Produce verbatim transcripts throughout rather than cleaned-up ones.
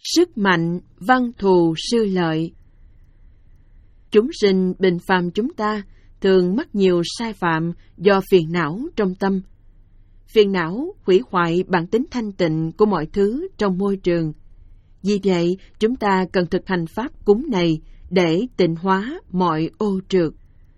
Sức mạnh văn thù sư lợi. Chúng sinh bình phàm chúng ta thường mắc nhiều sai phạm do phiền não trong tâm. Phiền não hủy hoại bản tính thanh tịnh của mọi thứ trong môi trường. Vì vậy, chúng ta cần thực hành pháp cúng này để tịnh hóa mọi ô trượt.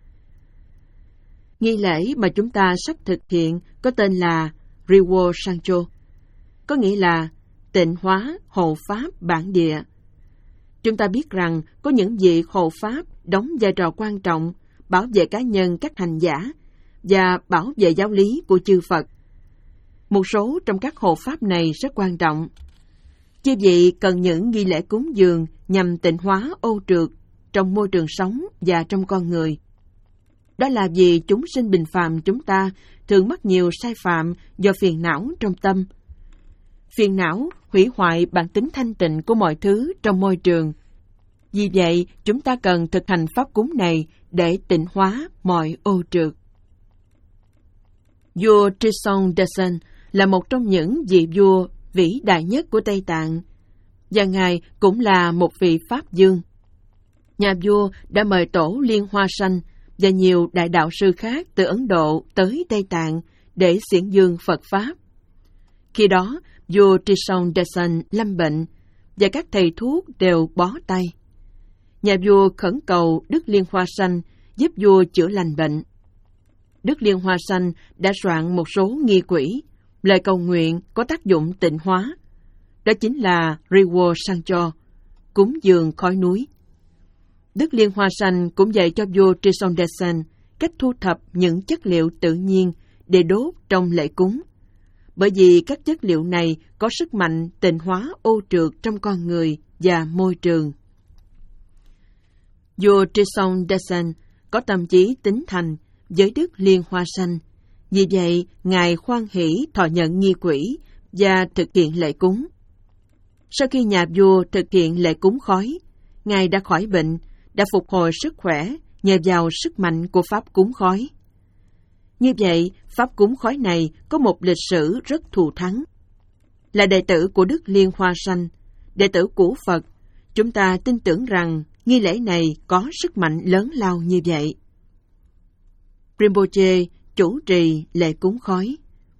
Nghi lễ mà chúng ta sắp thực hiện có tên là Riwo Sancho, có nghĩa là tịnh hóa hộ pháp bản địa. Chúng ta biết rằng có những vị hộ pháp đóng vai trò quan trọng bảo vệ cá nhân các hành giả và bảo vệ giáo lý của chư Phật. Một số trong các hộ pháp này rất quan trọng. Chư vị cần những nghi lễ cúng dường nhằm tịnh hóa ô trượt trong môi trường sống và trong con người. Đó là vì chúng sinh bình phàm chúng ta thường mắc nhiều sai phạm do phiền não trong tâm. Phiền não hủy hoại bản tính thanh tịnh của mọi thứ trong môi trường. Vì vậy, chúng ta cần thực hành pháp cúng này để tịnh hóa mọi ô trượt. Vua Trisong Detsen là một trong những vị vua vĩ đại nhất của Tây Tạng, và Ngài cũng là một vị Pháp Dương. Nhà vua đã mời tổ Liên Hoa Sanh và nhiều đại đạo sư khác từ Ấn Độ tới Tây Tạng để xiển dương Phật Pháp. Khi đó, vua Trisong Detsen lâm bệnh và các thầy thuốc đều bó tay. Nhà vua khẩn cầu Đức Liên Hoa Sanh giúp vua chữa lành bệnh. Đức Liên Hoa Sanh đã soạn một số nghi quỹ, lời cầu nguyện có tác dụng tịnh hóa. Đó chính là Riwo Sancho, cúng dường khói núi. Đức Liên Hoa Sanh cũng dạy cho vua Trisong Detsen cách thu thập những chất liệu tự nhiên để đốt trong lễ cúng, bởi vì các chất liệu này có sức mạnh tịnh hóa ô trượt trong con người và môi trường. Vua Trisong Detsen có tâm trí tín thành với Đức Liên Hoa Sanh, vì vậy Ngài hoan hỷ thọ nhận nghi quỹ và thực hiện lễ cúng. Sau khi nhà vua thực hiện lễ cúng khói, Ngài đã khỏi bệnh, đã phục hồi sức khỏe nhờ vào sức mạnh của pháp cúng khói. Như vậy, pháp cúng khói này có một lịch sử rất thù thắng. Là đệ tử của Đức Liên Hoa Sanh, đệ tử của Phật, chúng ta tin tưởng rằng nghi lễ này có sức mạnh lớn lao như vậy. Rinpoche chủ trì lễ cúng khói.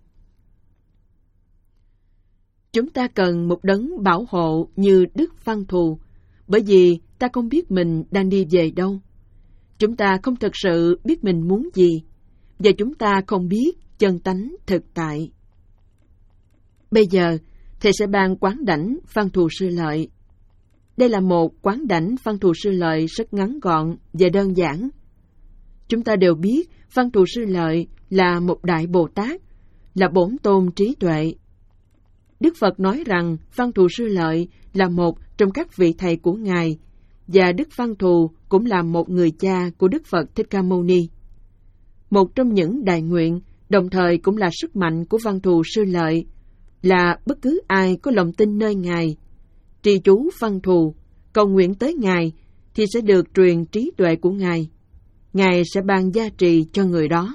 Chúng ta cần một đấng bảo hộ như Đức Văn Thù, bởi vì ta không biết mình đang đi về đâu. Chúng ta không thực sự biết mình muốn gì, và chúng ta không biết chân tánh thực tại. Bây giờ, Thầy sẽ ban quán đảnh Văn Thù Sư Lợi. Đây là một quán đảnh Văn Thù Sư Lợi rất ngắn gọn và đơn giản. Chúng ta đều biết Văn Thù Sư Lợi là một Đại Bồ Tát, là bổn tôn trí tuệ. Đức Phật nói rằng Văn Thù Sư Lợi là một trong các vị thầy của Ngài, và Đức Văn Thù cũng là một người cha của Đức Phật Thích Ca Mâu Ni. Một trong những đại nguyện, đồng thời cũng là sức mạnh của Văn Thù Sư Lợi, là bất cứ ai có lòng tin nơi Ngài, trì chú Văn Thù, cầu nguyện tới Ngài, thì sẽ được truyền trí tuệ của Ngài. Ngài sẽ ban gia trì cho người đó.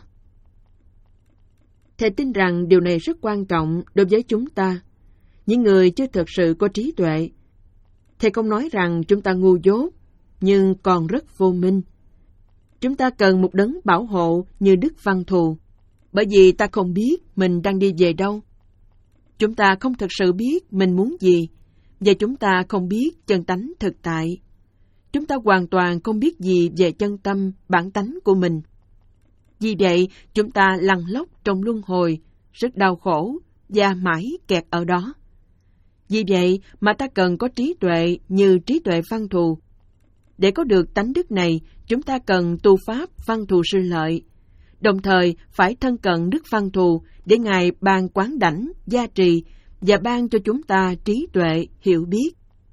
Thầy tin rằng điều này rất quan trọng đối với chúng ta, những người chưa thực sự có trí tuệ. Thầy không nói rằng chúng ta ngu dốt, nhưng còn rất vô minh. Chúng ta cần một đấng bảo hộ như Đức Văn Thù, bởi vì ta không biết mình đang đi về đâu. Chúng ta không thực sự biết mình muốn gì, và chúng ta không biết chân tánh thực tại. Chúng ta hoàn toàn không biết gì về chân tâm, bản tánh của mình. Vì vậy, chúng ta lăn lóc trong luân hồi, rất đau khổ, và mãi kẹt ở đó. Vì vậy mà ta cần có trí tuệ như trí tuệ Văn Thù. Để có được tánh đức này, chúng ta cần tu pháp Văn Thù Sư Lợi, đồng thời phải thân cận Đức Văn Thù để Ngài ban quán đảnh, gia trì và ban cho chúng ta trí tuệ, hiểu biết.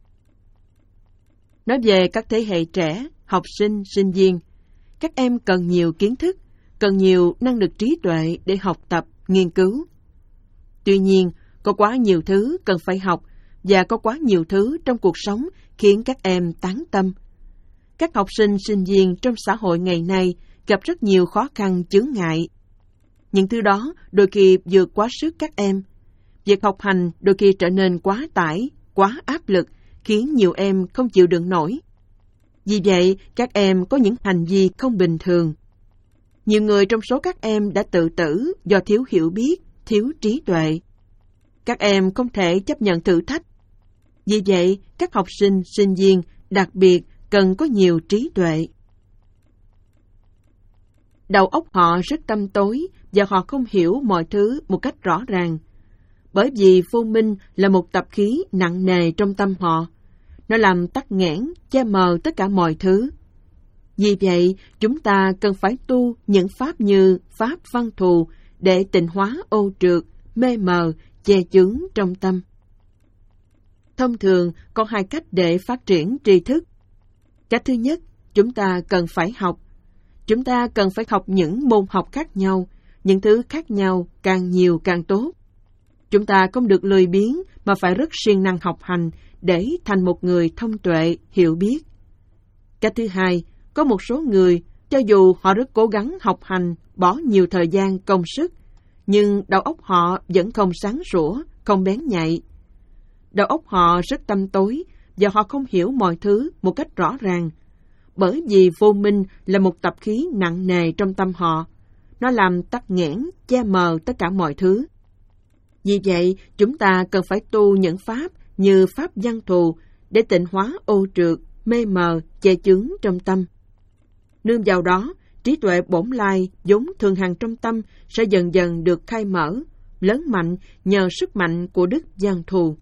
Nói về các thế hệ trẻ, học sinh, sinh viên, các em cần nhiều kiến thức, cần nhiều năng lực trí tuệ để học tập, nghiên cứu. Tuy nhiên, có quá nhiều thứ cần phải học và có quá nhiều thứ trong cuộc sống khiến các em tán tâm. Các học sinh, sinh viên trong xã hội ngày nay gặp rất nhiều khó khăn chướng ngại. Những thứ đó đôi khi vượt quá sức các em. Việc học hành đôi khi trở nên quá tải, quá áp lực, khiến nhiều em không chịu đựng nổi. Vì vậy, các em có những hành vi không bình thường. Nhiều người trong số các em đã tự tử do thiếu hiểu biết, thiếu trí tuệ. Các em không thể chấp nhận thử thách. Vì vậy, các học sinh, sinh viên đặc biệt cần có nhiều trí tuệ. Đầu óc họ rất tăm tối và họ không hiểu mọi thứ một cách rõ ràng. Bởi vì vô minh là một tập khí nặng nề trong tâm họ. Nó làm tắc nghẽn, che mờ tất cả mọi thứ. Vì vậy, chúng ta cần phải tu những pháp như pháp văn thù để tịnh hóa ô trượt, mê mờ, che chướng trong tâm. Thông thường, có hai cách để phát triển tri thức. Cách thứ nhất, chúng ta cần phải học. Chúng ta cần phải học những môn học khác nhau, những thứ khác nhau càng nhiều càng tốt. Chúng ta không được lười biếng mà phải rất siêng năng học hành để thành một người thông tuệ, hiểu biết. Cách thứ hai, có một số người, cho dù họ rất cố gắng học hành, bỏ nhiều thời gian, công sức, nhưng đầu óc họ vẫn không sáng sủa, không bén nhạy. Đầu óc họ rất tăm tối và họ không hiểu mọi thứ một cách rõ ràng. Bởi vì vô minh là một tập khí nặng nề trong tâm họ. Nó làm tắc nghẽn, che mờ tất cả mọi thứ. Vì vậy, chúng ta cần phải tu những pháp như pháp văn thù để tịnh hóa ô trượt, mê mờ, che chướng trong tâm. Nương vào đó, trí tuệ bổn lai vốn thường hằng trong tâm sẽ dần dần được khai mở, lớn mạnh nhờ sức mạnh của đức văn thù.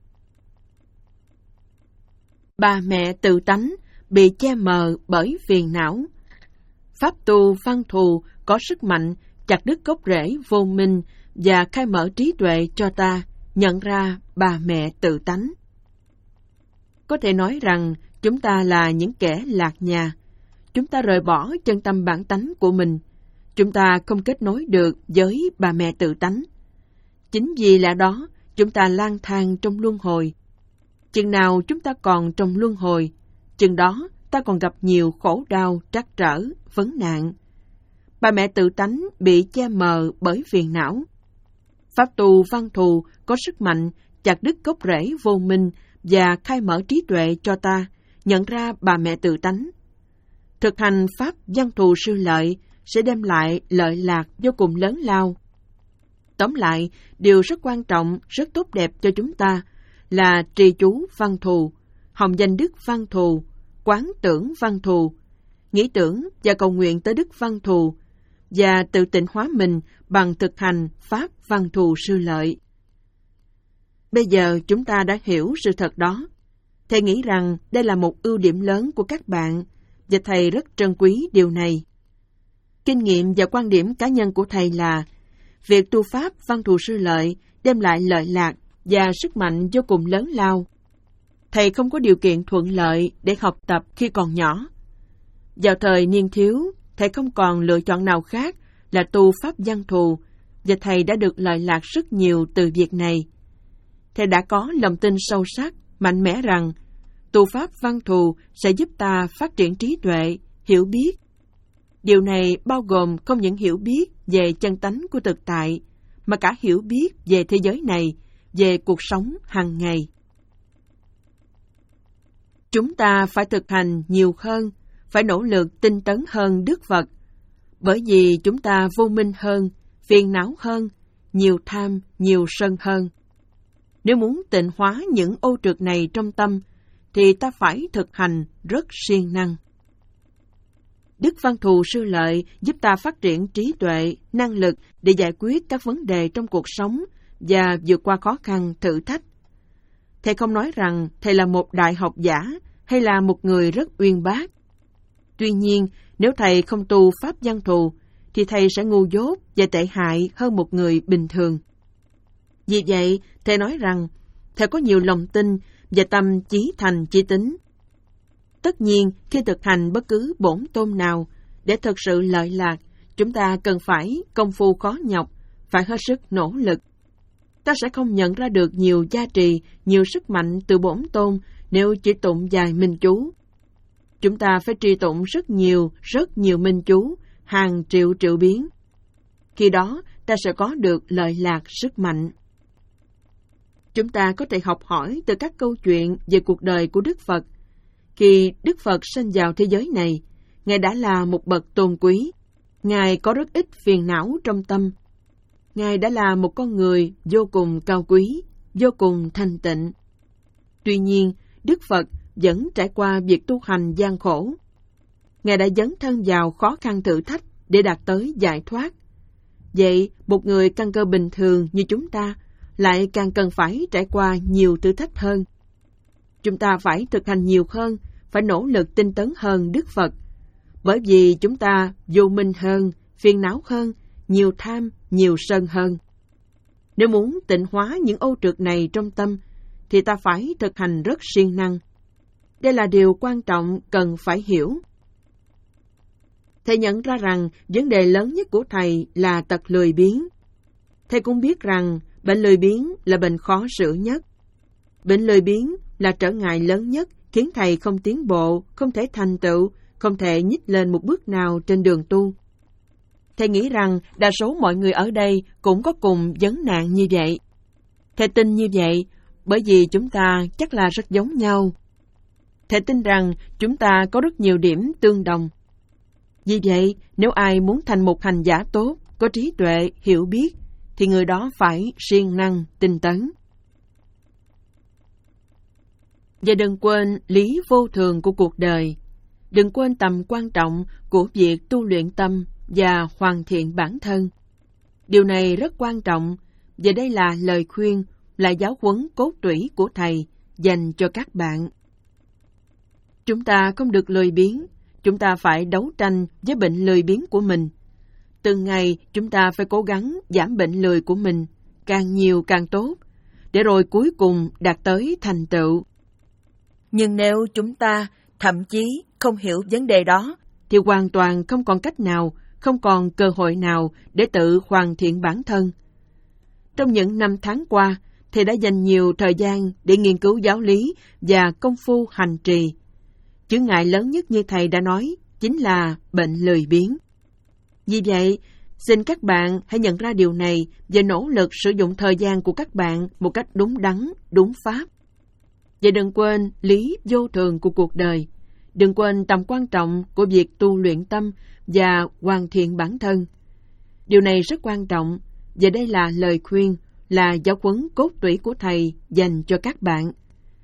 Bà mẹ tự tánh bị che mờ bởi phiền não. Pháp tu văn thù có sức mạnh chặt đứt gốc rễ vô minh và khai mở trí tuệ cho ta nhận ra bà mẹ tự tánh. Có thể nói rằng chúng ta là những kẻ lạc nhà. Chúng ta rời bỏ chân tâm bản tánh của mình. Chúng ta không kết nối được với bà mẹ tự tánh. Chính vì lẽ đó, chúng ta lang thang trong luân hồi. Chừng nào chúng ta còn trong luân hồi, chừng đó ta còn gặp nhiều khổ đau, trắc trở, vấn nạn. Bà mẹ tự tánh bị che mờ bởi phiền não. Pháp tu văn thù có sức mạnh chặt đứt gốc rễ vô minh và khai mở trí tuệ cho ta nhận ra bà mẹ tự tánh. Thực hành pháp văn thù sư lợi sẽ đem lại lợi lạc vô cùng lớn lao. Tóm lại, điều rất quan trọng, rất tốt đẹp cho chúng ta là trì chú văn thù, hồng danh đức văn thù, quán tưởng văn thù, nghĩ tưởng và cầu nguyện tới đức văn thù, và tự tịnh hóa mình bằng thực hành pháp văn thù sư lợi. Bây giờ chúng ta đã hiểu sự thật đó. Thầy nghĩ rằng đây là một ưu điểm lớn của các bạn, và thầy rất trân quý điều này. Kinh nghiệm và quan điểm cá nhân của thầy là việc tu pháp văn thù sư lợi đem lại lợi lạc và sức mạnh vô cùng lớn lao. Thầy không có điều kiện thuận lợi để học tập khi còn nhỏ. Vào thời niên thiếu, thầy không còn lựa chọn nào khác là tu pháp văn thù, và thầy đã được lợi lạc rất nhiều từ việc này. Thầy đã có lòng tin sâu sắc, mạnh mẽ rằng tu pháp văn thù sẽ giúp ta phát triển trí tuệ, hiểu biết. Điều này bao gồm không những hiểu biết về chân tánh của thực tại, mà cả hiểu biết về thế giới này, về cuộc sống hàng ngày. Chúng ta phải thực hành nhiều hơn, phải nỗ lực tinh tấn hơn Đức Phật, bởi vì chúng ta vô minh hơn, phiền não hơn, nhiều tham, nhiều sân hơn. Nếu muốn tịnh hóa những ô trượt này trong tâm, thì ta phải thực hành rất siêng năng. Đức văn thù sư lợi giúp ta phát triển trí tuệ, năng lực để giải quyết các vấn đề trong cuộc sống và vượt qua khó khăn, thử thách. Thầy không nói rằng thầy là một đại học giả hay là một người rất uyên bác. Tuy nhiên, nếu thầy không tu pháp văn thù, thì thầy sẽ ngu dốt và tệ hại hơn một người bình thường. Vì vậy, thầy nói rằng thầy có nhiều lòng tin và tâm chí thành chí tín. Tất nhiên, khi thực hành bất cứ bổn tôn nào, để thực sự lợi lạc, chúng ta cần phải công phu khó nhọc, phải hết sức nỗ lực. Ta sẽ không nhận ra được nhiều giá trị, nhiều sức mạnh từ bổn tôn nếu chỉ tụng vài minh chú. Chúng ta phải trì tụng rất nhiều, rất nhiều minh chú, hàng triệu triệu biến. Khi đó, ta sẽ có được lợi lạc sức mạnh. Chúng ta có thể học hỏi từ các câu chuyện về cuộc đời của Đức Phật. Khi Đức Phật sinh vào thế giới này, Ngài đã là một bậc tôn quý. Ngài có rất ít phiền não trong tâm. Ngài đã là một con người vô cùng cao quý, vô cùng thanh tịnh. Tuy nhiên, Đức Phật vẫn trải qua việc tu hành gian khổ. Ngài đã dấn thân vào khó khăn thử thách để đạt tới giải thoát. Vậy, một người căn cơ bình thường như chúng ta lại càng cần phải trải qua nhiều thử thách hơn. Chúng ta phải thực hành nhiều hơn, phải nỗ lực tinh tấn hơn Đức Phật, bởi vì chúng ta vô minh hơn, phiền não hơn, nhiều tham, nhiều sân hơn. Nếu muốn tịnh hóa những ô trượt này trong tâm, thì ta phải thực hành rất siêng năng. Đây là điều quan trọng cần phải hiểu. Thầy nhận ra rằng vấn đề lớn nhất của thầy là tật lười biếng. Thầy cũng biết rằng bệnh lười biếng là bệnh khó xử nhất. Bệnh lười biếng là trở ngại lớn nhất khiến thầy không tiến bộ, không thể thành tựu, không thể nhích lên một bước nào trên đường tu. Thầy nghĩ rằng đa số mọi người ở đây cũng có cùng vấn nạn như vậy. Thầy tin như vậy bởi vì chúng ta chắc là rất giống nhau. Thầy tin rằng chúng ta có rất nhiều điểm tương đồng. Vì vậy, nếu ai muốn thành một hành giả tốt, có trí tuệ, hiểu biết, thì người đó phải siêng năng, tinh tấn. Và đừng quên lý vô thường của cuộc đời. Đừng quên tầm quan trọng của việc tu luyện tâm và hoàn thiện bản thân. Điều này rất quan trọng, và đây là lời khuyên, là giáo huấn cốt tủy của Thầy dành cho các bạn. Chúng ta không được lười biếng, chúng ta phải đấu tranh với bệnh lười biếng của mình. Từng ngày chúng ta phải cố gắng giảm bệnh lười của mình, càng nhiều càng tốt, để rồi cuối cùng đạt tới thành tựu. Nhưng nếu chúng ta thậm chí không hiểu vấn đề đó, thì hoàn toàn không còn cách nào, không còn cơ hội nào để tự hoàn thiện bản thân. Trong những năm tháng qua, Thầy đã dành nhiều thời gian để nghiên cứu giáo lý và công phu hành trì. Chướng ngại lớn nhất như Thầy đã nói chính là bệnh lười biếng. Vì vậy, xin các bạn hãy nhận ra điều này và nỗ lực sử dụng thời gian của các bạn một cách đúng đắn, đúng pháp. Và đừng quên lý vô thường của cuộc đời. Đừng quên tầm quan trọng của việc tu luyện tâm và hoàn thiện bản thân. Điều này rất quan trọng, và đây là lời khuyên, là giáo huấn cốt tủy của Thầy dành cho các bạn.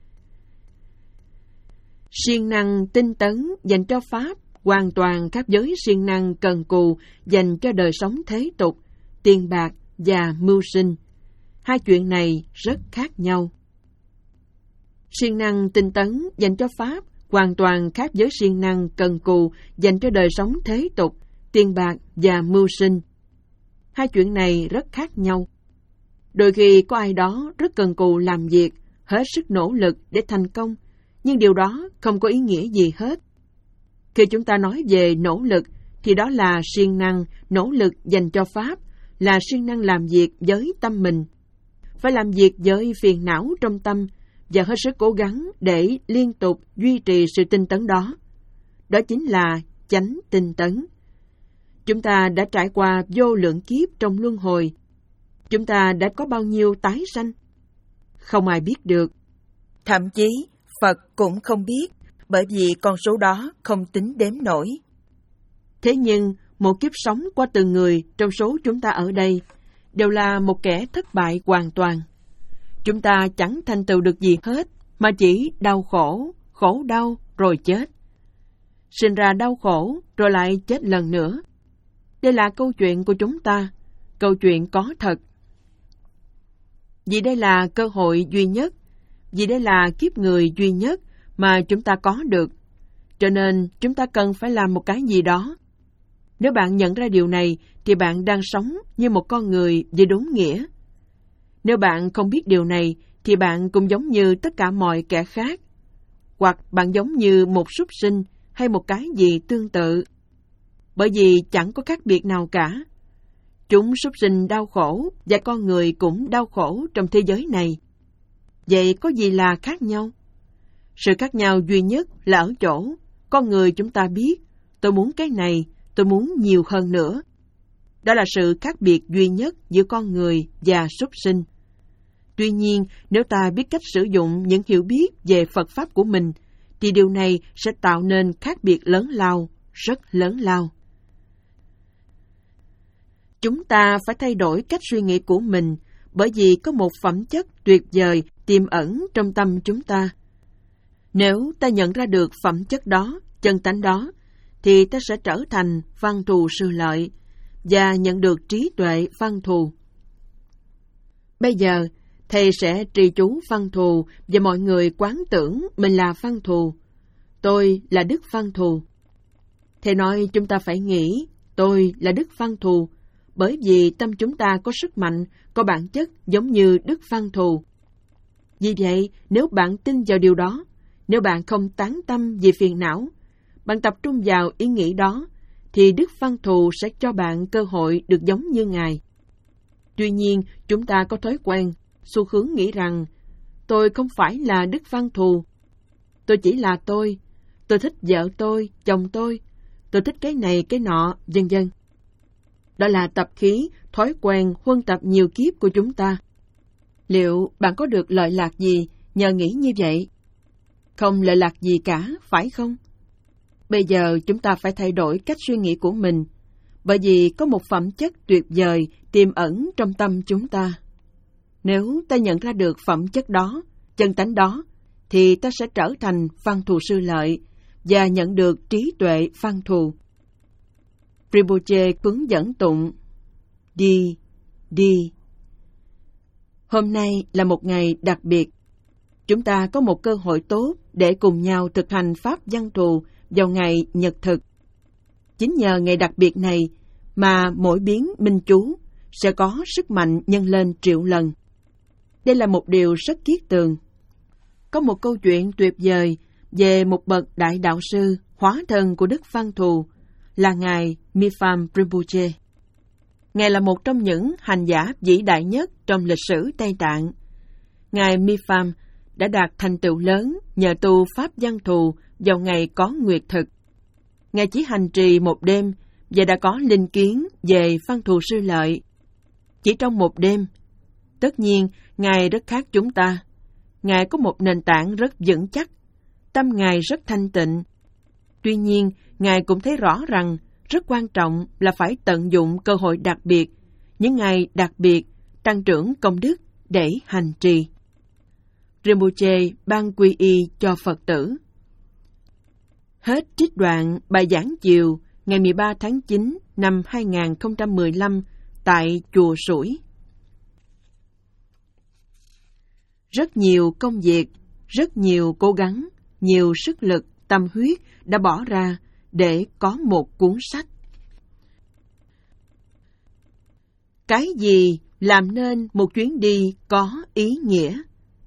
Siêng năng tinh tấn dành cho Pháp hoàn toàn khác với siêng năng cần cù dành cho đời sống thế tục, tiền bạc và mưu sinh. Hai chuyện này rất khác nhau. Siêng năng tinh tấn dành cho Pháp hoàn toàn khác với siêng năng cần cù dành cho đời sống thế tục, tiền bạc và mưu sinh. Hai chuyện này rất khác nhau. Đôi khi có ai đó rất cần cù làm việc, hết sức nỗ lực để thành công, nhưng điều đó không có ý nghĩa gì hết. Khi chúng ta nói về nỗ lực, thì đó là siêng năng, nỗ lực dành cho Pháp, là siêng năng làm việc với tâm mình. Phải làm việc với phiền não trong tâm, và hết sức cố gắng để liên tục duy trì sự tinh tấn đó. Đó chính là chánh tinh tấn. Chúng ta đã trải qua vô lượng kiếp trong luân hồi. Chúng ta đã có bao nhiêu tái sanh? Không ai biết được. Thậm chí, Phật cũng không biết, bởi vì con số đó không tính đếm nổi. Thế nhưng, một kiếp sống qua từng người trong số chúng ta ở đây đều là một kẻ thất bại hoàn toàn. Chúng ta chẳng thành tựu được gì hết, mà chỉ đau khổ, khổ đau rồi chết. Sinh ra đau khổ rồi lại chết lần nữa. Đây là câu chuyện của chúng ta, câu chuyện có thật. Vì đây là cơ hội duy nhất, vì đây là kiếp người duy nhất mà chúng ta có được, cho nên chúng ta cần phải làm một cái gì đó. Nếu bạn nhận ra điều này, thì bạn đang sống như một con người với đúng nghĩa. Nếu bạn không biết điều này, thì bạn cũng giống như tất cả mọi kẻ khác. Hoặc bạn giống như một súc sinh hay một cái gì tương tự. Bởi vì chẳng có khác biệt nào cả. Chúng súc sinh đau khổ và con người cũng đau khổ trong thế giới này. Vậy có gì là khác nhau? Sự khác nhau duy nhất là ở chỗ con người chúng ta biết tôi muốn cái này, tôi muốn nhiều hơn nữa. Đó là sự khác biệt duy nhất giữa con người và súc sinh. Tuy nhiên, nếu ta biết cách sử dụng những hiểu biết về Phật Pháp của mình, thì điều này sẽ tạo nên khác biệt lớn lao, rất lớn lao. Chúng ta phải thay đổi cách suy nghĩ của mình, bởi vì có một phẩm chất tuyệt vời tiềm ẩn trong tâm chúng ta. Nếu ta nhận ra được phẩm chất đó, chân tánh đó, thì ta sẽ trở thành văn thù sư lợi và nhận được trí tuệ văn thù. Bây giờ, thầy sẽ trì chú văn thù và mọi người quán tưởng mình là văn thù. Tôi là Đức Văn Thù. Thầy nói chúng ta phải nghĩ tôi là Đức Văn Thù, bởi vì tâm chúng ta có sức mạnh, có bản chất giống như Đức Văn Thù. Vì vậy, nếu bạn tin vào điều đó, nếu bạn không tán tâm về phiền não, bạn tập trung vào ý nghĩ đó, thì Đức Văn Thù sẽ cho bạn cơ hội được giống như Ngài. Tuy nhiên, chúng ta có thói quen, xu hướng nghĩ rằng, tôi không phải là Đức Văn Thù. Tôi chỉ là tôi. Tôi thích vợ tôi, chồng tôi. Tôi thích cái này, cái nọ, vân vân. Đó là tập khí, thói quen huân tập nhiều kiếp của chúng ta. Liệu bạn có được lợi lạc gì nhờ nghĩ như vậy? Không lợi lạc gì cả, phải không? Bây giờ chúng ta phải thay đổi cách suy nghĩ của mình, bởi vì có một phẩm chất tuyệt vời tiềm ẩn trong tâm chúng ta. Nếu ta nhận ra được phẩm chất đó, chân tánh đó, thì ta sẽ trở thành văn thù sư lợi và nhận được trí tuệ văn thù. Rinpoche hướng dẫn tụng: Đi, đi. Hôm nay là một ngày đặc biệt. Chúng ta có một cơ hội tốt để cùng nhau thực hành Pháp văn thù vào ngày Nhật thực. Chính nhờ ngày đặc biệt này mà mỗi biến minh chú sẽ có sức mạnh nhân lên triệu lần. Đây là một điều rất kiết tường. Có một câu chuyện tuyệt vời về một bậc đại đạo sư hóa thân của Đức Văn Thù là Ngài Mipham Rinpoche. Ngài là một trong những hành giả vĩ đại nhất trong lịch sử Tây Tạng. Ngài Mipham đã đạt thành tựu lớn nhờ tu Pháp văn thù vào ngày có nguyệt thực. Ngài chỉ hành trì một đêm và đã có linh kiến về văn thù sư lợi. Chỉ trong một đêm. Tất nhiên, Ngài rất khác chúng ta. Ngài có một nền tảng rất vững chắc. Tâm Ngài rất thanh tịnh. Tuy nhiên, Ngài cũng thấy rõ rằng rất quan trọng là phải tận dụng cơ hội đặc biệt, những ngày đặc biệt, tăng trưởng công đức để hành trì. Rinpoche ban quy y cho Phật tử. Hết trích đoạn bài giảng chiều ngày mười ba tháng chín năm hai nghìn không trăm mười lăm tại Chùa Sủi. Rất nhiều công việc, rất nhiều cố gắng, nhiều sức lực, tâm huyết đã bỏ ra để có một cuốn sách. Cái gì làm nên một chuyến đi có ý nghĩa?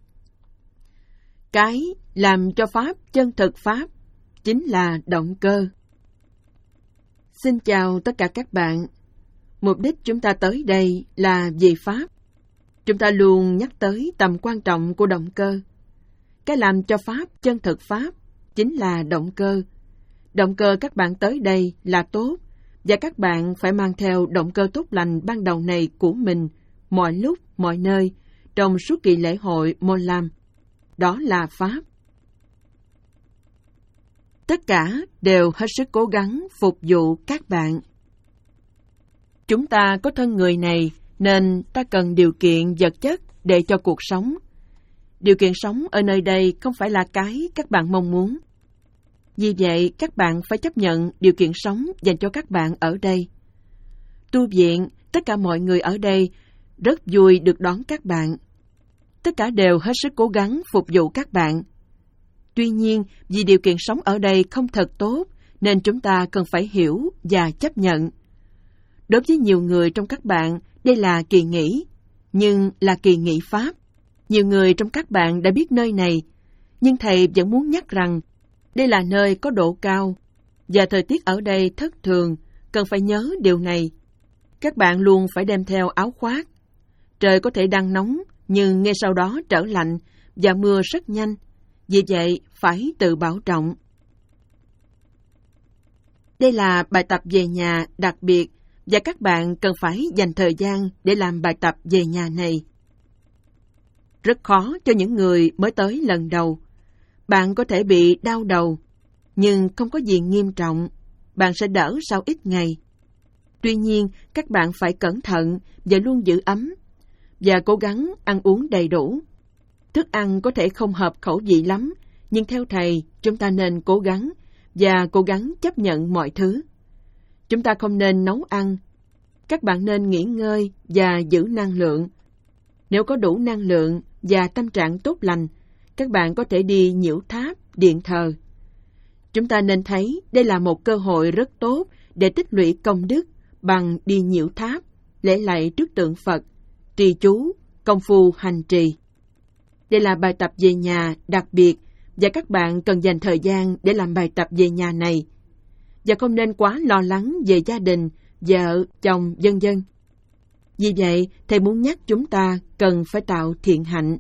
Cái làm cho Pháp chân thực Pháp chính là động cơ. Xin chào tất cả các bạn. Mục đích chúng ta tới đây là vì Pháp. Chúng ta luôn nhắc tới tầm quan trọng của động cơ. Cái làm cho Pháp chân thực Pháp chính là động cơ. Động cơ các bạn tới đây là tốt, và các bạn phải mang theo động cơ tốt lành ban đầu này của mình mọi lúc, mọi nơi, trong suốt kỳ lễ hội Môn Lam. Đó là Pháp. Tất cả đều hết sức cố gắng phục vụ các bạn. Chúng ta có thân người này nên ta cần điều kiện vật chất để cho cuộc sống. Điều kiện sống ở nơi đây không phải là cái các bạn mong muốn. Vì vậy, các bạn phải chấp nhận điều kiện sống dành cho các bạn ở đây. Tu viện, tất cả mọi người ở đây rất vui được đón các bạn. Tất cả đều hết sức cố gắng phục vụ các bạn. Tuy nhiên, vì điều kiện sống ở đây không thật tốt, nên chúng ta cần phải hiểu và chấp nhận. Đối với nhiều người trong các bạn, đây là kỳ nghỉ, nhưng là kỳ nghỉ Pháp. Nhiều người trong các bạn đã biết nơi này, nhưng thầy vẫn muốn nhắc rằng đây là nơi có độ cao, và thời tiết ở đây thất thường, cần phải nhớ điều này. Các bạn luôn phải đem theo áo khoác. Trời có thể đang nóng, nhưng ngay sau đó trở lạnh, và mưa rất nhanh. Vì vậy, phải tự bảo trọng. Đây là bài tập về nhà đặc biệt, và các bạn cần phải dành thời gian để làm bài tập về nhà này. rất khó cho những người mới tới lần đầu. Bạn có thể bị đau đầu, nhưng không có gì nghiêm trọng, bạn sẽ đỡ sau ít ngày. Tuy nhiên, các bạn phải cẩn thận và luôn giữ ấm, và cố gắng ăn uống đầy đủ. Thức ăn có thể không hợp khẩu vị lắm, nhưng theo Thầy, chúng ta nên cố gắng, và cố gắng chấp nhận mọi thứ. Chúng ta không nên nấu ăn. Các bạn nên nghỉ ngơi và giữ năng lượng. Nếu có đủ năng lượng và tâm trạng tốt lành, các bạn có thể đi nhiễu tháp, điện thờ. Chúng ta nên thấy đây là một cơ hội rất tốt để tích lũy công đức bằng đi nhiễu tháp, lễ lạy trước tượng Phật, trì chú, công phu hành trì. Đây là bài tập về nhà đặc biệt, và các bạn cần dành thời gian để làm bài tập về nhà này. Và không nên quá lo lắng về gia đình, vợ, chồng, vân vân. Vì vậy, Thầy muốn nhắc chúng ta cần phải tạo thiện hạnh.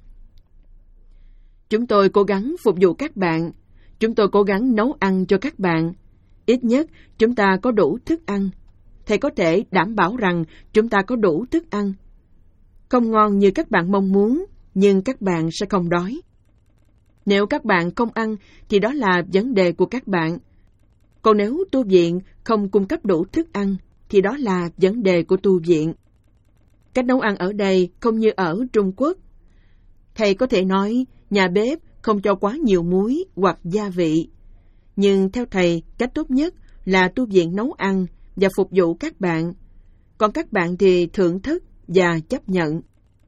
Chúng tôi cố gắng phục vụ các bạn. Chúng tôi cố gắng nấu ăn cho các bạn. Ít nhất, chúng ta có đủ thức ăn. Thầy có thể đảm bảo rằng chúng ta có đủ thức ăn. Không ngon như các bạn mong muốn, nhưng các bạn sẽ không đói. Nếu các bạn không ăn, thì đó là vấn đề của các bạn. Còn nếu tu viện không cung cấp đủ thức ăn, thì đó là vấn đề của tu viện. Cách nấu ăn ở đây không như ở Trung Quốc. Thầy có thể nói, nhà bếp không cho quá nhiều muối hoặc gia vị. Nhưng theo Thầy, cách tốt nhất là tu viện nấu ăn và phục vụ các bạn. Còn các bạn thì thưởng thức và chấp nhận.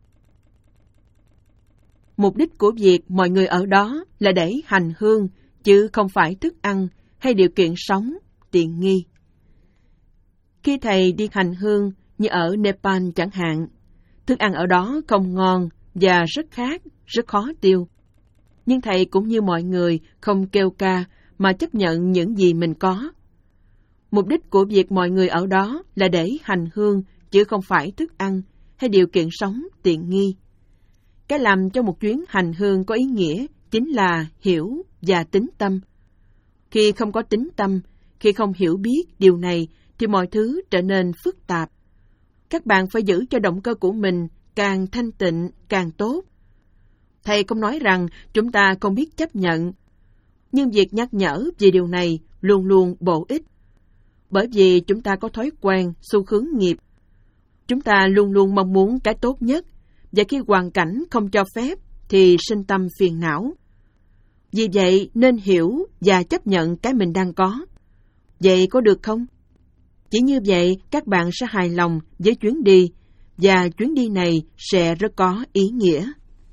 Mục đích của việc mọi người ở đó là để hành hương, chứ không phải thức ăn hay điều kiện sống, tiện nghi. Khi Thầy đi hành hương, như ở Nepal chẳng hạn, thức ăn ở đó không ngon và rất khác, rất khó tiêu. Nhưng Thầy cũng như mọi người không kêu ca mà chấp nhận những gì mình có. Mục đích của việc mọi người ở đó là để hành hương, chứ không phải thức ăn hay điều kiện sống tiện nghi. Cái làm cho một chuyến hành hương có ý nghĩa chính là hiểu và tín tâm. Khi không có tín tâm, khi không hiểu biết điều này, thì mọi thứ trở nên phức tạp. Các bạn phải giữ cho động cơ của mình càng thanh tịnh, càng tốt. Thầy không nói rằng chúng ta không biết chấp nhận, nhưng việc nhắc nhở về điều này luôn luôn bổ ích. Bởi vì chúng ta có thói quen, xu hướng nghiệp. Chúng ta luôn luôn mong muốn cái tốt nhất, và khi hoàn cảnh không cho phép thì sinh tâm phiền não. Vì vậy nên hiểu và chấp nhận cái mình đang có. Vậy có được không? Chỉ như vậy các bạn sẽ hài lòng với chuyến đi, và chuyến đi này sẽ rất có ý nghĩa.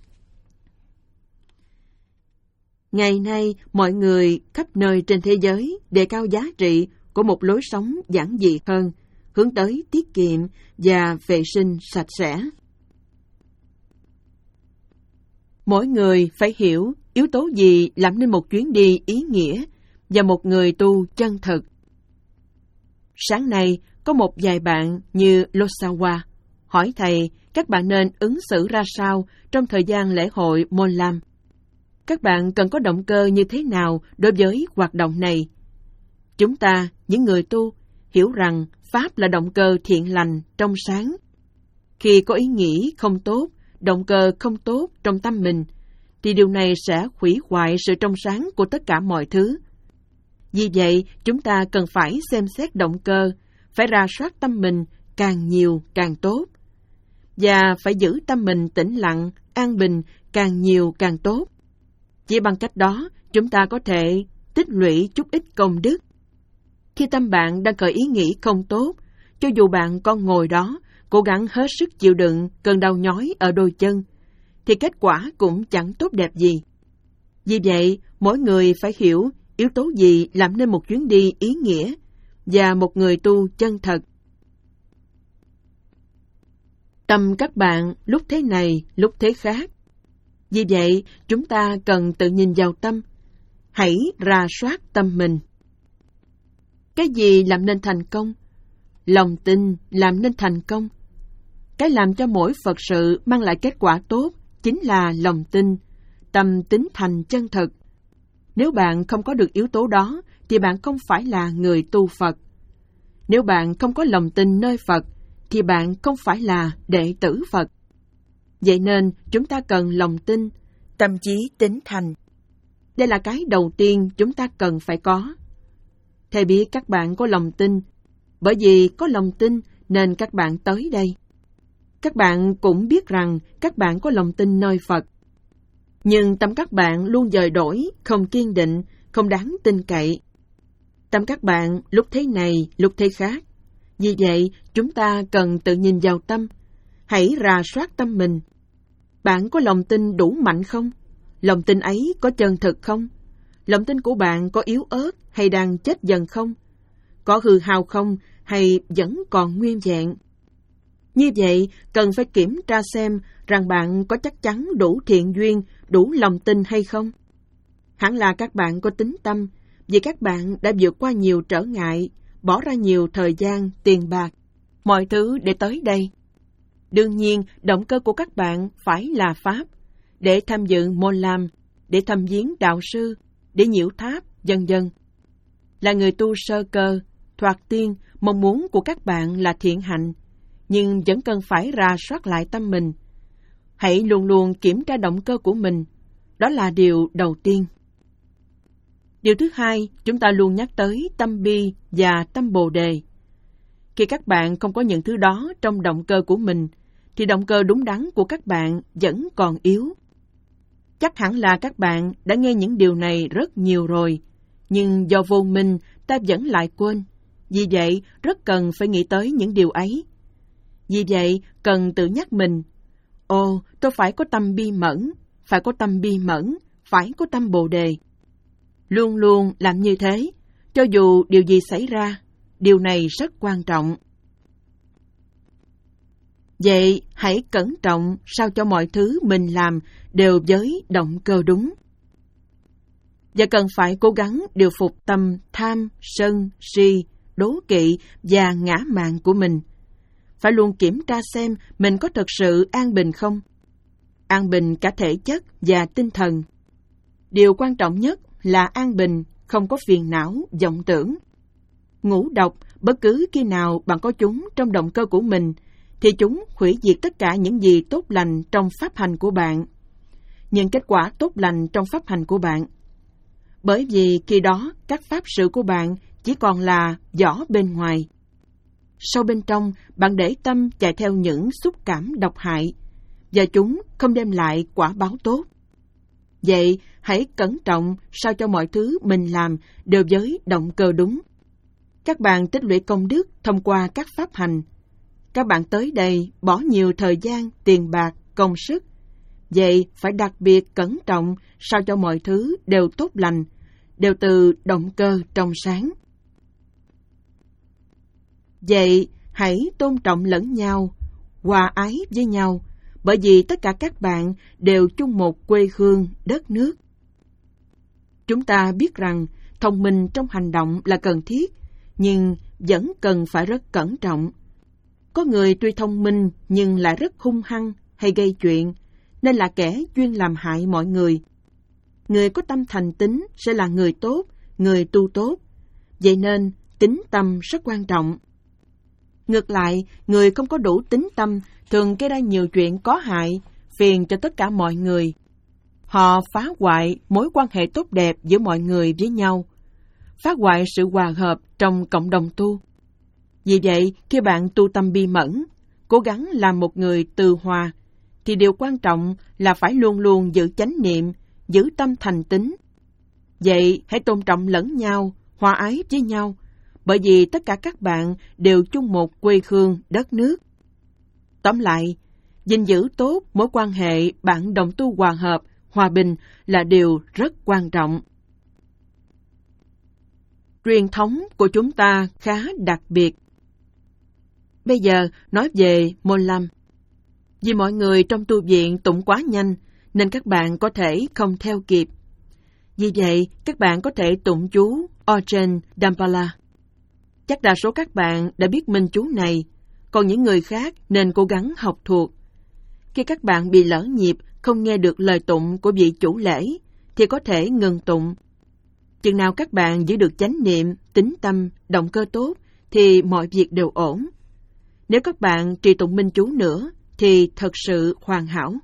Ngày nay, mọi người khắp nơi trên thế giới đề cao giá trị của một lối sống giản dị hơn, hướng tới tiết kiệm và vệ sinh sạch sẽ. Mỗi người phải hiểu yếu tố gì làm nên một chuyến đi ý nghĩa và một người tu chân thực. Sáng nay, có một vài bạn như Losawa hỏi Thầy các bạn nên ứng xử ra sao trong thời gian lễ hội Môn Lam. Các bạn cần có động cơ như thế nào đối với hoạt động này? Chúng ta, những người tu, hiểu rằng Pháp là động cơ thiện lành, trong sáng. Khi có ý nghĩ không tốt, động cơ không tốt trong tâm mình, thì điều này sẽ hủy hoại sự trong sáng của tất cả mọi thứ. Vì vậy, chúng ta cần phải xem xét động cơ, phải rà soát tâm mình càng nhiều càng tốt. Và phải giữ tâm mình tĩnh lặng, an bình càng nhiều càng tốt. Chỉ bằng cách đó, chúng ta có thể tích lũy chút ít công đức. Khi tâm bạn đang khởi ý nghĩ không tốt, cho dù bạn còn ngồi đó, cố gắng hết sức chịu đựng cơn đau nhói ở đôi chân, thì kết quả cũng chẳng tốt đẹp gì. Vì vậy, mỗi người phải hiểu yếu tố gì làm nên một chuyến đi ý nghĩa và một người tu chân thật. Tâm các bạn lúc thế này, lúc thế khác. Vì vậy, chúng ta cần tự nhìn vào tâm. Hãy rà soát tâm mình. Cái gì làm nên thành công? Lòng tin làm nên thành công. Cái làm cho mỗi Phật sự mang lại kết quả tốt chính là lòng tin, tâm tín thành chân thực. Nếu bạn không có được yếu tố đó, thì bạn không phải là người tu Phật. Nếu bạn không có lòng tin nơi Phật, thì bạn không phải là đệ tử Phật. Vậy nên chúng ta cần lòng tin, tâm trí tín thành. Đây là cái đầu tiên chúng ta cần phải có. Thầy biết các bạn có lòng tin, bởi vì có lòng tin nên các bạn tới đây. Các bạn cũng biết rằng các bạn có lòng tin nơi Phật. Nhưng tâm các bạn luôn dời đổi, không kiên định, không đáng tin cậy. Tâm các bạn lúc thế này, lúc thế khác. Vì vậy, chúng ta cần tự nhìn vào tâm. Hãy rà soát tâm mình. Bạn có lòng tin đủ mạnh không? Lòng tin ấy có chân thực không? Lòng tin của bạn có yếu ớt hay đang chết dần không? Có hư hao không hay vẫn còn nguyên vẹn? Như vậy, cần phải kiểm tra xem rằng bạn có chắc chắn đủ thiện duyên, đủ lòng tin hay không? Hẳn là các bạn có tín tâm, vì các bạn đã vượt qua nhiều trở ngại, bỏ ra nhiều thời gian, tiền bạc, mọi thứ để tới đây. Đương nhiên, động cơ của các bạn phải là Pháp, để tham dự môn lam, để thăm viếng đạo sư, để nhiễu tháp, vân vân. Là người tu sơ cơ, thoạt tiên, mong muốn của các bạn là thiện hạnh, nhưng vẫn cần phải rà soát lại tâm mình. Hãy luôn luôn kiểm tra động cơ của mình. Đó là điều đầu tiên. Điều thứ hai, chúng ta luôn nhắc tới tâm bi và tâm bồ đề. Khi các bạn không có những thứ đó trong động cơ của mình, thì động cơ đúng đắn của các bạn vẫn còn yếu. Chắc hẳn là các bạn đã nghe những điều này rất nhiều rồi, nhưng do vô minh ta vẫn lại quên. Vì vậy, rất cần phải nghĩ tới những điều ấy. Vì vậy, cần tự nhắc mình, ồ, tôi phải có tâm bi mẫn, phải có tâm bi mẫn, phải có tâm bồ đề. Luôn luôn làm như thế, cho dù điều gì xảy ra, điều này rất quan trọng. Vậy, hãy cẩn trọng sao cho mọi thứ mình làm đều với động cơ đúng. Và cần phải cố gắng điều phục tâm tham, sân, si, đố kỵ và ngã mạn của mình. Phải luôn kiểm tra xem mình có thực sự an bình không? An bình cả thể chất và tinh thần. Điều quan trọng nhất là an bình, không có phiền não, vọng tưởng. Ngũ độc, bất cứ khi nào bạn có chúng trong động cơ của mình, thì chúng hủy diệt tất cả những gì tốt lành trong pháp hành của bạn. Những kết quả tốt lành trong pháp hành của bạn. Bởi vì khi đó, các pháp sự của bạn chỉ còn là vỏ bên ngoài. Sâu bên trong, bạn để tâm chạy theo những xúc cảm độc hại, và chúng không đem lại quả báo tốt. Vậy, hãy cẩn trọng sao cho mọi thứ mình làm đều với động cơ đúng. Các bạn tích lũy công đức thông qua các pháp hành. Các bạn tới đây bỏ nhiều thời gian, tiền bạc, công sức. Vậy, phải đặc biệt cẩn trọng sao cho mọi thứ đều tốt lành, đều từ động cơ trong sáng. Vậy, hãy tôn trọng lẫn nhau, hòa ái với nhau, bởi vì tất cả các bạn đều chung một quê hương, đất nước. Chúng ta biết rằng thông minh trong hành động là cần thiết, nhưng vẫn cần phải rất cẩn trọng. Có người tuy thông minh nhưng lại rất hung hăng hay gây chuyện, nên là kẻ chuyên làm hại mọi người. Người có tâm thành tín sẽ là người tốt, người tu tốt. Vậy nên, tín tâm rất quan trọng. Ngược lại, người không có đủ tín tâm thường gây ra nhiều chuyện có hại, phiền cho tất cả mọi người. Họ phá hoại mối quan hệ tốt đẹp giữa mọi người với nhau, phá hoại sự hòa hợp trong cộng đồng tu. Vì vậy, khi bạn tu tâm bi mẫn, cố gắng làm một người từ hòa, thì điều quan trọng là phải luôn luôn giữ chánh niệm, giữ tâm thành tín. Vậy, hãy tôn trọng lẫn nhau, hòa ái với nhau, bởi vì tất cả các bạn đều chung một quê hương, đất nước. Tóm lại, gìn giữ tốt mối quan hệ bạn đồng tu hòa hợp, hòa bình là điều rất quan trọng. Truyền thống của chúng ta khá đặc biệt. Bây giờ nói về môn lâm. Vì mọi người trong tu viện tụng quá nhanh, nên các bạn có thể không theo kịp. Vì vậy, các bạn có thể tụng chú Ajahn Dhammapala. Chắc đa số các bạn đã biết minh chú này, còn những người khác nên cố gắng học thuộc. Khi các bạn bị lỡ nhịp, không nghe được lời tụng của vị chủ lễ, thì có thể ngừng tụng. Chừng nào các bạn giữ được chánh niệm, tín tâm, động cơ tốt, thì mọi việc đều ổn. Nếu các bạn trì tụng minh chú nữa, thì thật sự hoàn hảo.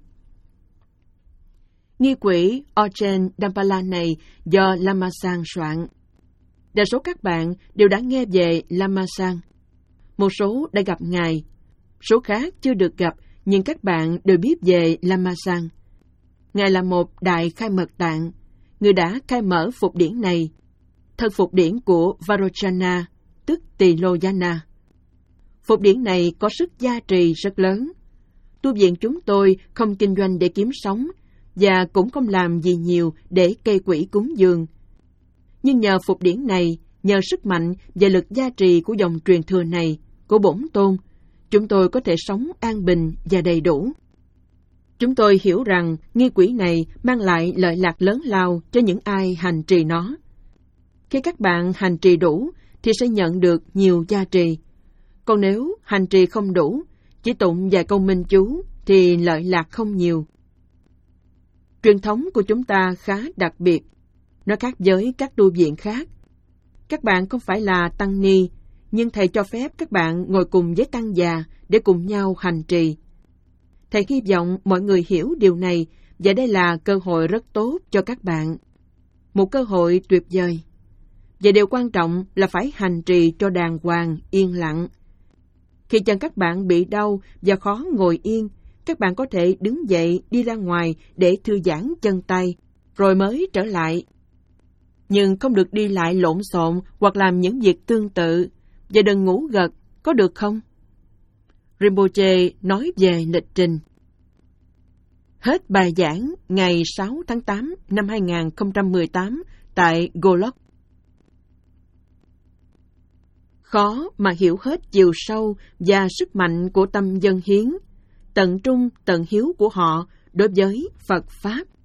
Nghi quỹ Ajahn Dhamapala này do Lama Sang soạn. Đa số các bạn đều đã nghe về Lama Sang. Một số đã gặp Ngài, số khác chưa được gặp, nhưng các bạn đều biết về Lama Sang. Ngài là một đại khai mật tạng, người đã khai mở phục điển này, thân phục điển của Vairochana, tức Tỳ Lô Gia Na. Phục điển này có sức gia trì rất lớn. Tu viện chúng tôi không kinh doanh để kiếm sống, và cũng không làm gì nhiều để cây quỹ cúng dường. Nhưng nhờ phục điển này, nhờ sức mạnh và lực gia trì của dòng truyền thừa này, của Bổn Tôn, chúng tôi có thể sống an bình và đầy đủ. Chúng tôi hiểu rằng nghi quỹ này mang lại lợi lạc lớn lao cho những ai hành trì nó. Khi các bạn hành trì đủ, thì sẽ nhận được nhiều gia trì. Còn nếu hành trì không đủ, chỉ tụng vài câu minh chú, thì lợi lạc không nhiều. Truyền thống của chúng ta khá đặc biệt. Nó khác với các tu viện khác. Các bạn không phải là tăng ni, nhưng thầy cho phép các bạn ngồi cùng với tăng già để cùng nhau hành trì. Thầy hy vọng mọi người hiểu điều này, và đây là cơ hội rất tốt cho các bạn. Một cơ hội tuyệt vời. Và điều quan trọng là phải hành trì cho đàng hoàng, yên lặng. Khi chân các bạn bị đau và khó ngồi yên, các bạn có thể đứng dậy đi ra ngoài để thư giãn chân tay, rồi mới trở lại. Nhưng không được đi lại lộn xộn hoặc làm những việc tương tự, và đừng ngủ gật, có được không? Rinpoche nói về lịch trình. Hết bài giảng ngày sáu tháng tám năm hai nghìn không trăm mười tám tại Golok. Khó mà hiểu hết chiều sâu và sức mạnh của tâm dân hiến, tận trung tận hiếu của họ đối với Phật Pháp.